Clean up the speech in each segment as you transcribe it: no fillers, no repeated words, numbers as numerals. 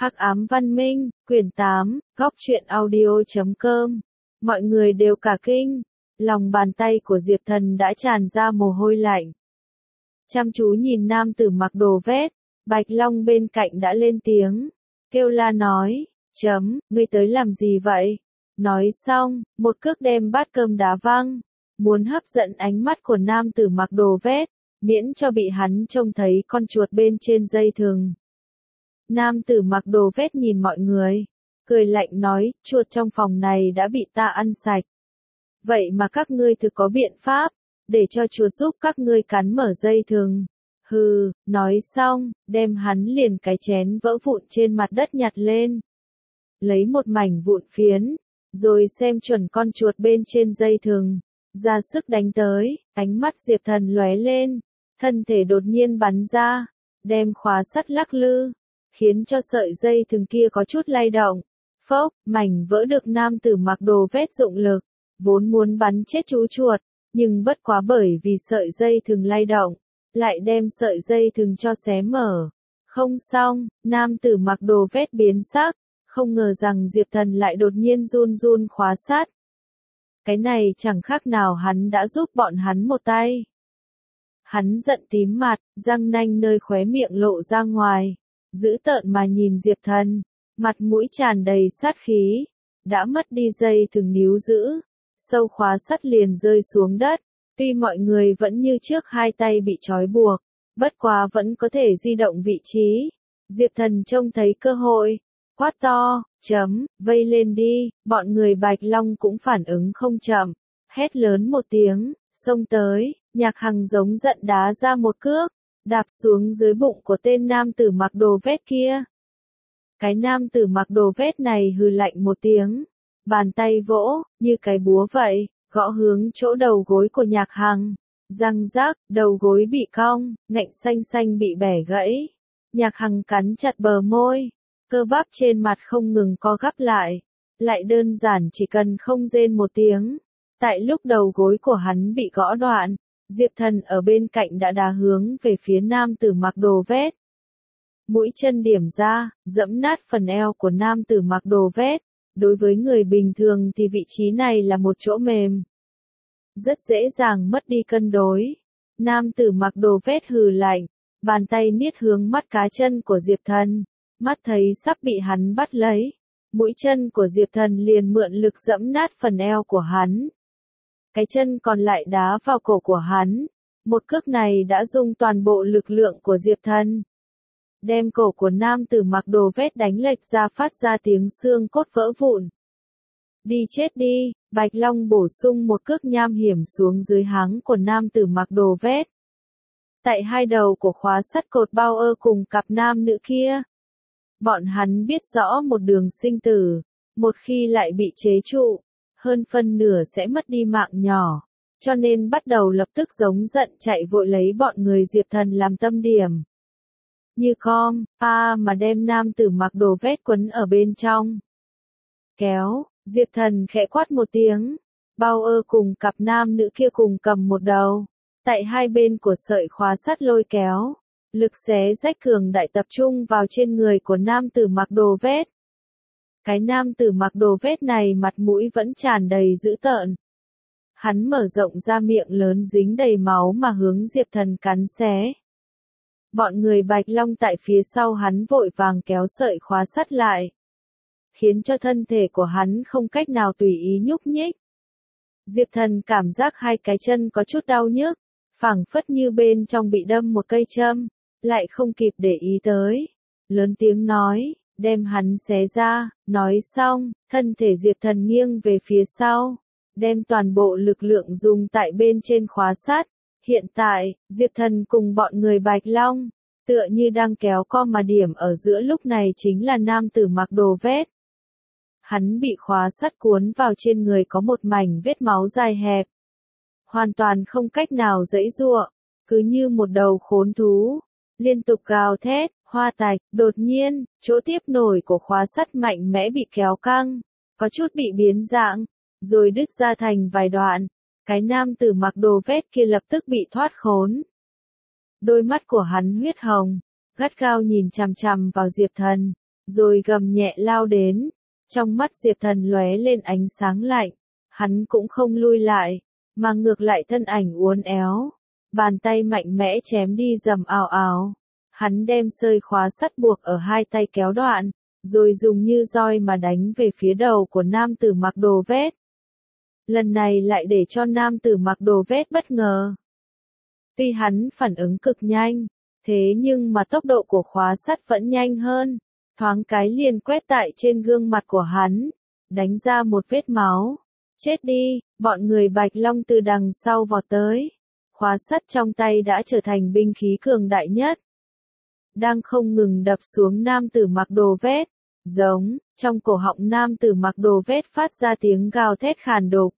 Hắc ám văn minh, quyển 8, góc truyện audio.com. Mọi người đều cả kinh. Lòng bàn tay của Diệp Thần đã tràn ra mồ hôi lạnh. Chăm chú nhìn nam tử mặc đồ vét, Bạch Long bên cạnh đã lên tiếng. Kêu la nói, ngươi tới làm gì vậy? Nói xong, một cước đem bát cơm đá văng, muốn hấp dẫn ánh mắt của nam tử mặc đồ vét, miễn cho bị hắn trông thấy con chuột bên trên dây thừng. Nam tử mặc đồ vét nhìn mọi người, cười lạnh nói, chuột trong phòng này đã bị ta ăn sạch. Vậy mà các ngươi thực có biện pháp, để cho chuột giúp các ngươi cắn mở dây thừng. Hừ, nói xong, đem hắn liền cái chén vỡ vụn trên mặt đất nhặt lên. Lấy một mảnh vụn phiến, rồi xem chuẩn con chuột bên trên dây thừng, ra sức đánh tới, ánh mắt Diệp Thần lóe lên, thân thể đột nhiên bắn ra, đem khóa sắt lắc lư, khiến cho sợi dây thừng kia có chút lay động. Phốc, mảnh vỡ được nam tử mặc đồ vét dụng lực, vốn muốn bắn chết chú chuột, nhưng bất quá bởi vì sợi dây thừng lay động, lại đem sợi dây thừng cho xé mở. Không xong, nam tử mặc đồ vét biến sắc, không ngờ rằng Diệp Thần lại đột nhiên run run khóa sắt. Cái này chẳng khác nào hắn đã giúp bọn hắn một tay. Hắn giận tím mặt, răng nanh nơi khóe miệng lộ ra ngoài, dữ tợn mà nhìn Diệp Thần, mặt mũi tràn đầy sát khí, đã mất đi dây thừng níu giữ, sâu khóa sắt liền rơi xuống đất. Tuy mọi người vẫn như trước hai tay bị trói buộc, bất quá vẫn có thể di động vị trí. Diệp Thần trông thấy cơ hội, quát to, vây lên đi, bọn người Bạch Long cũng phản ứng không chậm, hét lớn một tiếng, xông tới, Nhạc Hằng giống giận đá ra một cước, đạp xuống dưới bụng của tên nam tử mặc đồ vét kia. Cái nam tử mặc đồ vét này hừ lạnh một tiếng, bàn tay vỗ, như cái búa vậy, gõ hướng chỗ đầu gối của Nhạc Hằng. Răng rác, đầu gối bị cong, ngạnh xanh xanh bị bẻ gãy. Nhạc Hằng cắn chặt bờ môi, cơ bắp trên mặt không ngừng co gắp lại đơn giản chỉ cần không rên một tiếng. Tại lúc đầu gối của hắn bị gõ đoạn, Diệp Thần ở bên cạnh đã đá hướng về phía nam tử mặc đồ vét. Mũi chân điểm ra, dẫm nát phần eo của nam tử mặc đồ vét. Đối với người bình thường thì vị trí này là một chỗ mềm, rất dễ dàng mất đi cân đối. Nam tử mặc đồ vét hừ lạnh, bàn tay niết hướng mắt cá chân của Diệp Thần, mắt thấy sắp bị hắn bắt lấy. Mũi chân của Diệp Thần liền mượn lực dẫm nát phần eo của hắn. Cái chân còn lại đá vào cổ của hắn. Một cước này đã dùng toàn bộ lực lượng của Diệp Thần, đem cổ của nam tử mặc đồ vét đánh lệch ra, phát ra tiếng xương cốt vỡ vụn. Đi chết đi, Bạch Long bổ sung một cước nham hiểm xuống dưới háng của nam tử mặc đồ vét. Tại hai đầu của khóa sắt cột bao cùng cặp nam nữ kia. Bọn hắn biết rõ một đường sinh tử, một khi lại bị chế trụ, hơn phân nửa sẽ mất đi mạng nhỏ, cho nên bắt đầu lập tức giống giận chạy vội lấy bọn người Diệp Thần làm tâm điểm. Như mà đem nam tử mặc đồ vét quấn ở bên trong. Kéo, Diệp Thần khẽ quát một tiếng, bao cùng cặp nam nữ kia cùng cầm một đầu. Tại hai bên của sợi khóa sắt lôi kéo, lực xé rách cường đại tập trung vào trên người của nam tử mặc đồ vét. Cái nam tử mặc đồ vét này mặt mũi vẫn tràn đầy dữ tợn. Hắn mở rộng ra miệng lớn dính đầy máu mà hướng Diệp Thần cắn xé. Bọn người Bạch Long tại phía sau hắn vội vàng kéo sợi khóa sắt lại, khiến cho thân thể của hắn không cách nào tùy ý nhúc nhích. Diệp Thần cảm giác hai cái chân có chút đau nhức, phảng phất như bên trong bị đâm một cây châm, lại không kịp để ý tới. Lớn tiếng nói, đem hắn xé ra, nói xong, thân thể Diệp Thần nghiêng về phía sau, đem toàn bộ lực lượng dùng tại bên trên khóa sắt. Hiện tại, Diệp Thần cùng bọn người Bạch Long, tựa như đang kéo co mà điểm ở giữa lúc này chính là nam tử mặc đồ vét. Hắn bị khóa sắt cuốn vào trên người có một mảnh vết máu dài hẹp. Hoàn toàn không cách nào giãy giụa, cứ như một đầu khốn thú, liên tục gào thét, hoa tạch. Đột nhiên, chỗ tiếp nổi của khóa sắt mạnh mẽ bị kéo căng, có chút bị biến dạng, rồi đứt ra thành vài đoạn. Cái nam tử mặc đồ vét kia lập tức bị thoát khốn. Đôi mắt của hắn huyết hồng, gắt gao nhìn chằm chằm vào Diệp Thần, rồi gầm nhẹ lao đến. Trong mắt Diệp Thần lóe lên ánh sáng lạnh, hắn cũng không lui lại, mà ngược lại thân ảnh uốn éo, bàn tay mạnh mẽ chém đi rầm ào ào. Hắn đem sợi khóa sắt buộc ở hai tay kéo đoạn, rồi dùng như roi mà đánh về phía đầu của nam tử mặc đồ vét. Lần này lại để cho nam tử mặc đồ vét bất ngờ. Tuy hắn phản ứng cực nhanh, thế nhưng mà tốc độ của khóa sắt vẫn nhanh hơn, thoáng cái liền quét tại trên gương mặt của hắn, đánh ra một vết máu. Chết đi, bọn người Bạch Long từ đằng sau vọt tới. Khóa sắt trong tay đã trở thành binh khí cường đại nhất. Đang không ngừng đập xuống nam tử mặc đồ vét, giống, trong cổ họng nam tử mặc đồ vét phát ra tiếng gào thét khàn đục.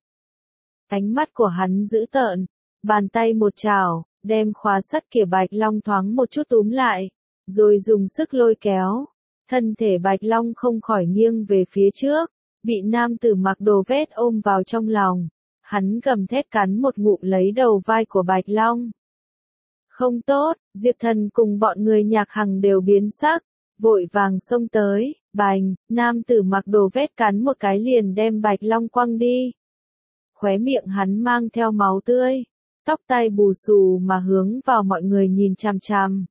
Ánh mắt của hắn dữ tợn, bàn tay một chảo, đem khóa sắt kia Bạch Long thoáng một chút túm lại, rồi dùng sức lôi kéo. Thân thể Bạch Long không khỏi nghiêng về phía trước, bị nam tử mặc đồ vét ôm vào trong lòng. Hắn gầm thét cắn một ngụm lấy đầu vai của Bạch Long. Không tốt, Diệp Thần cùng bọn người Nhạc Hằng đều biến sắc, vội vàng xông tới, bành, nam tử mặc đồ vét cắn một cái liền đem Bạch Long quăng đi. Khóe miệng hắn mang theo máu tươi, tóc tai bù xù mà hướng vào mọi người nhìn chằm chằm.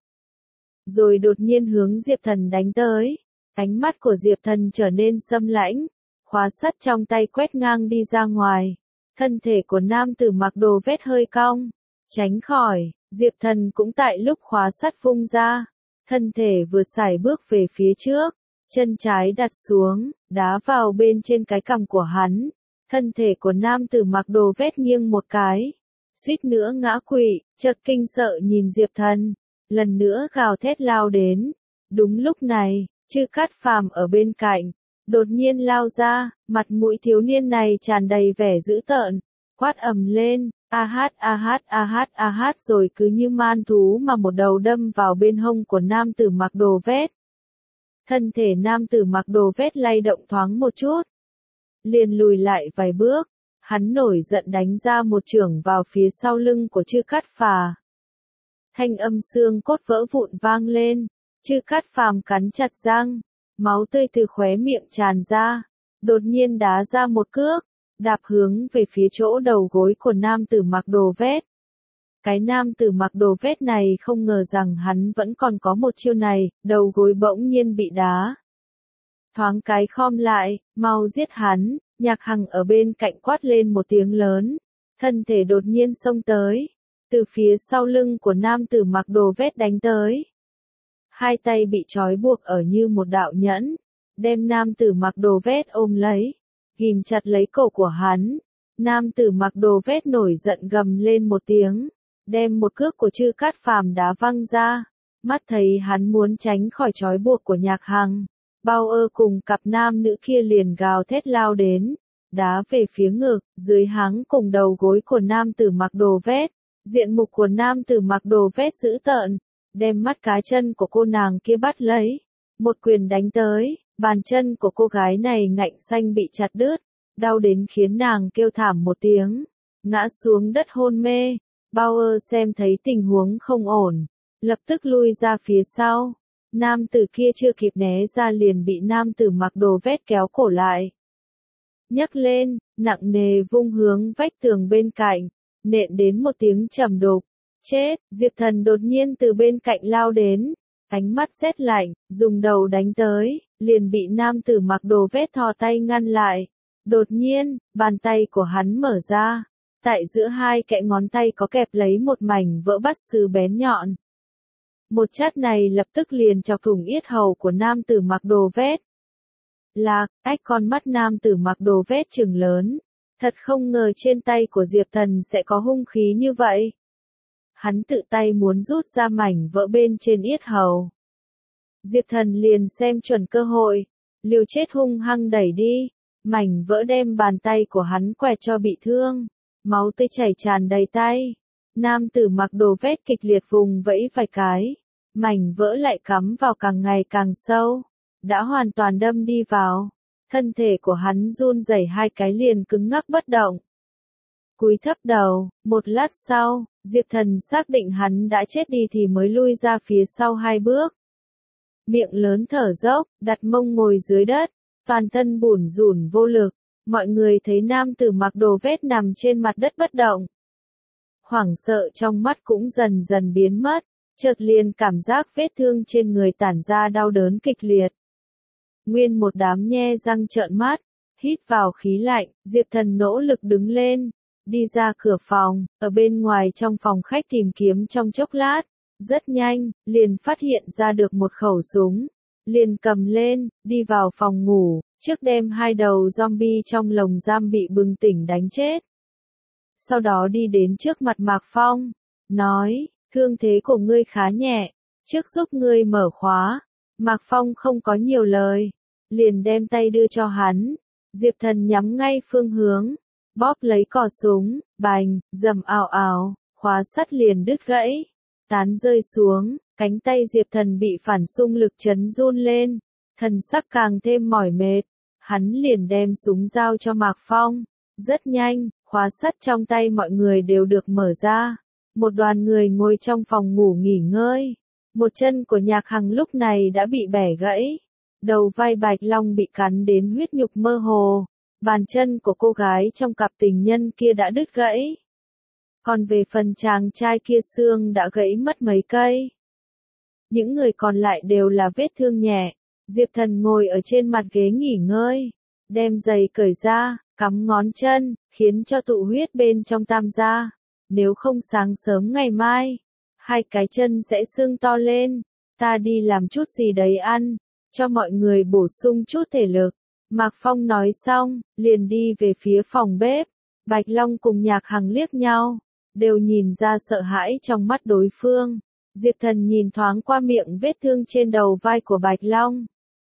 Rồi đột nhiên hướng Diệp Thần đánh tới, ánh mắt của Diệp Thần trở nên sâm lãnh, khóa sắt trong tay quét ngang đi ra ngoài. Thân thể của nam tử mặc đồ vét hơi cong, tránh khỏi, Diệp Thần cũng tại lúc khóa sắt vung ra, thân thể vừa sải bước về phía trước, chân trái đặt xuống, đá vào bên trên cái cằm của hắn. Thân thể của nam tử mặc đồ vét nghiêng một cái, suýt nữa ngã quỵ, chợt kinh sợ nhìn Diệp Thần, lần nữa gào thét lao đến. Đúng lúc này, Chư Cát Phàm ở bên cạnh, đột nhiên lao ra, mặt mũi thiếu niên này tràn đầy vẻ dữ tợn, quát ầm lên, a hát a hát a hát a hát, rồi cứ như man thú mà một đầu đâm vào bên hông của nam tử mặc đồ vét. Thân thể nam tử mặc đồ vét lay động thoáng một chút, liền lùi lại vài bước, hắn nổi giận đánh ra một chưởng vào phía sau lưng của Chư Cát Phà. Thanh âm xương cốt vỡ vụn vang lên, Chư Cát Phàm cắn chặt răng, máu tươi từ khóe miệng tràn ra, đột nhiên đá ra một cước, đạp hướng về phía chỗ đầu gối của nam tử mặc đồ vét. Cái nam tử mặc đồ vét này không ngờ rằng hắn vẫn còn có một chiêu này, đầu gối bỗng nhiên bị đá. Thoáng cái khom lại, mau giết hắn, Nhạc Hằng ở bên cạnh quát lên một tiếng lớn, thân thể đột nhiên xông tới, từ phía sau lưng của nam tử mặc đồ vét đánh tới. Hai tay bị trói buộc ở như một đạo nhẫn, đem nam tử mặc đồ vét ôm lấy, ghim chặt lấy cổ của hắn. Nam tử mặc đồ vét nổi giận gầm lên một tiếng, đem một cước của Chư Cát Phàm đá văng ra. Mắt thấy hắn muốn tránh khỏi trói buộc của Nhạc Hằng, Bao Ơ cùng cặp nam nữ kia liền gào thét lao đến, đá về phía ngực, dưới háng cùng đầu gối của nam tử mặc đồ vét. Diện mục của nam tử mặc đồ vét dữ tợn, đem mắt cá chân của cô nàng kia bắt lấy, một quyền đánh tới, bàn chân của cô gái này ngạnh xanh bị chặt đứt, đau đến khiến nàng kêu thảm một tiếng, ngã xuống đất hôn mê. Bao Ơ xem thấy tình huống không ổn, lập tức lui ra phía sau. Nam tử kia chưa kịp né ra liền bị nam tử mặc đồ vét kéo cổ lại, nhấc lên, nặng nề vung hướng vách tường bên cạnh, nện đến một tiếng trầm đục. Chết, Diệp Thần đột nhiên từ bên cạnh lao đến, ánh mắt sét lạnh, dùng đầu đánh tới, liền bị nam tử mặc đồ vét thò tay ngăn lại. Đột nhiên, bàn tay của hắn mở ra, tại giữa hai kẽ ngón tay có kẹp lấy một mảnh vỡ bát sứ bén nhọn. Một chát này lập tức liền chọc thủng yết hầu của nam tử mặc đồ vét. Lạc, ách, con mắt nam tử mặc đồ vét trừng lớn, thật không ngờ trên tay của Diệp Thần sẽ có hung khí như vậy. Hắn tự tay muốn rút ra mảnh vỡ bên trên yết hầu. Diệp Thần liền xem chuẩn cơ hội, liều chết hung hăng đẩy đi, mảnh vỡ đem bàn tay của hắn quẹt cho bị thương, máu tươi chảy tràn đầy tay. Nam tử mặc đồ vét kịch liệt vùng vẫy vài cái, mảnh vỡ lại cắm vào càng ngày càng sâu, đã hoàn toàn đâm đi vào. Thân thể của hắn run rẩy hai cái liền cứng ngắc bất động. Cúi thấp đầu, một lát sau, Diệp Thần xác định hắn đã chết đi thì mới lui ra phía sau hai bước. miệng lớn thở dốc, đặt mông ngồi dưới đất, toàn thân bủn rủn vô lực. Mọi người thấy nam tử mặc đồ vét nằm trên mặt đất bất động. Hoảng sợ trong mắt cũng dần dần biến mất, chợt liền cảm giác vết thương trên người tản ra đau đớn kịch liệt. Nguyên một đám nhe răng trợn mắt, hít vào khí lạnh, Diệp Thần nỗ lực đứng lên, đi ra cửa phòng, ở bên ngoài trong phòng khách tìm kiếm trong chốc lát, rất nhanh, liền phát hiện ra được một khẩu súng, liền cầm lên, đi vào phòng ngủ, trước đem hai đầu zombie trong lồng giam bị bừng tỉnh đánh chết. Sau đó đi đến trước mặt Mạc Phong, nói, thương thế của ngươi khá nhẹ, trước giúp ngươi mở khóa. Mạc Phong không có nhiều lời, liền đem tay đưa cho hắn. Diệp Thần nhắm ngay phương hướng, bóp lấy cò súng, bành, rầm ào ào, khóa sắt liền đứt gãy, tán rơi xuống, cánh tay Diệp Thần bị phản xung lực chấn run lên, thần sắc càng thêm mỏi mệt, hắn liền đem súng giao cho Mạc Phong. Rất nhanh, khóa sắt trong tay mọi người đều được mở ra, một đoàn người ngồi trong phòng ngủ nghỉ ngơi. Một chân của Nhạc Hằng lúc này đã bị bẻ gãy, đầu vai Bạch Long bị cắn đến huyết nhục mơ hồ, bàn chân của cô gái trong cặp tình nhân kia đã đứt gãy. Còn về phần chàng trai kia xương đã gãy mất mấy cây. Những người còn lại đều là vết thương nhẹ. Diệp Thần ngồi ở trên mặt ghế nghỉ ngơi, đem giày cởi ra, cắm ngón chân, khiến cho tụ huyết bên trong tam ra. Nếu không sáng sớm ngày mai, hai cái chân sẽ sưng to lên, ta đi làm chút gì đấy ăn, cho mọi người bổ sung chút thể lực. Mạc Phong nói xong, liền đi về phía phòng bếp. Bạch Long cùng Nhạc Hằng liếc nhau, đều nhìn ra sợ hãi trong mắt đối phương. Diệp Thần nhìn thoáng qua miệng vết thương trên đầu vai của Bạch Long.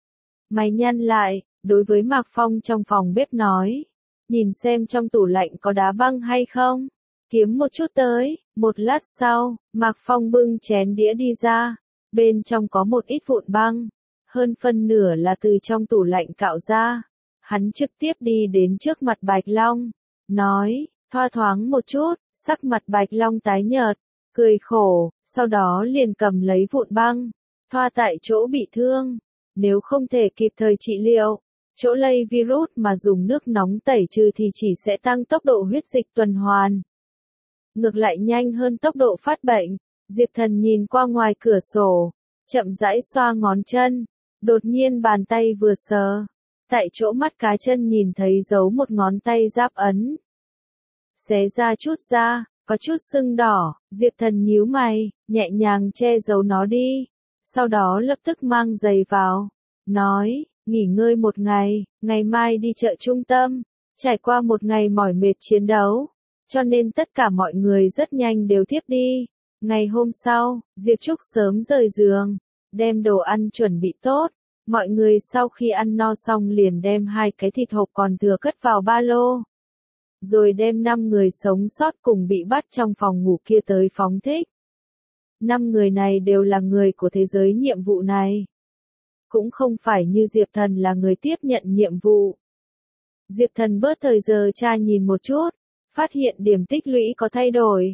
Mày nhăn lại, đối với Mạc Phong trong phòng bếp nói, nhìn xem trong tủ lạnh có đá băng hay không, kiếm một chút tới. Một lát sau, Mạc Phong bưng chén đĩa đi ra, bên trong có một ít vụn băng, hơn phân nửa là từ trong tủ lạnh cạo ra. Hắn trực tiếp đi đến trước mặt Bạch Long, nói, thoa thoáng một chút. Sắc mặt Bạch Long tái nhợt, cười khổ, sau đó liền cầm lấy vụn băng, thoa tại chỗ bị thương. Nếu không thể kịp thời trị liệu, chỗ lây virus mà dùng nước nóng tẩy trừ thì chỉ sẽ tăng tốc độ huyết dịch tuần hoàn. Ngược lại nhanh hơn tốc độ phát bệnh. Diệp Thần nhìn qua ngoài cửa sổ, chậm rãi xoa ngón chân, đột nhiên bàn tay vừa sờ, tại chỗ mắt cá chân nhìn thấy dấu một ngón tay giáp ấn. Xé ra chút da, có chút sưng đỏ, Diệp Thần nhíu mày, nhẹ nhàng che giấu nó đi, sau đó lập tức mang giày vào, nói, nghỉ ngơi một ngày, ngày mai đi chợ trung tâm. Trải qua một ngày mỏi mệt chiến đấu, cho nên tất cả mọi người rất nhanh đều thiếp đi. Ngày hôm sau, Diệp Trúc sớm rời giường, đem đồ ăn chuẩn bị tốt. Mọi người sau khi ăn no xong liền đem hai cái thịt hộp còn thừa cất vào ba lô. Rồi đem 5 người sống sót cùng bị bắt trong phòng ngủ kia tới phóng thích. 5 người này đều là người của thế giới nhiệm vụ này. Cũng không phải như Diệp Thần là người tiếp nhận nhiệm vụ. Diệp Thần bớt thời giờ tra nhìn một chút, phát hiện điểm tích lũy có thay đổi.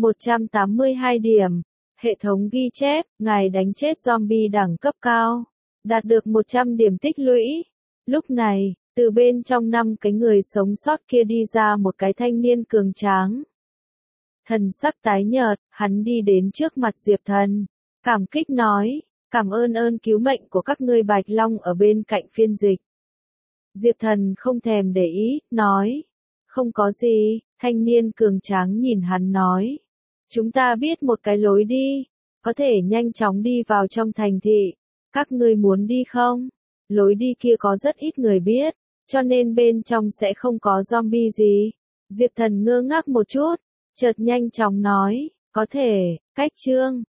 182 điểm. Hệ thống ghi chép, ngài đánh chết zombie đẳng cấp cao. Đạt được 100 điểm tích lũy. Lúc này, từ bên trong 5 cái người sống sót kia đi ra một cái thanh niên cường tráng. Thần sắc tái nhợt, hắn đi đến trước mặt Diệp Thần, cảm kích nói, cảm ơn cứu mệnh của các ngươi. Bạch Long ở bên cạnh phiên dịch. Diệp Thần không thèm để ý, nói, không có gì. Thanh niên cường tráng nhìn hắn nói, chúng ta biết một cái lối đi, có thể nhanh chóng đi vào trong thành thị, các ngươi muốn đi không? Lối đi kia có rất ít người biết, cho nên bên trong sẽ không có zombie gì. Diệp Thần ngơ ngác một chút, chợt nhanh chóng nói, có thể. Cách chương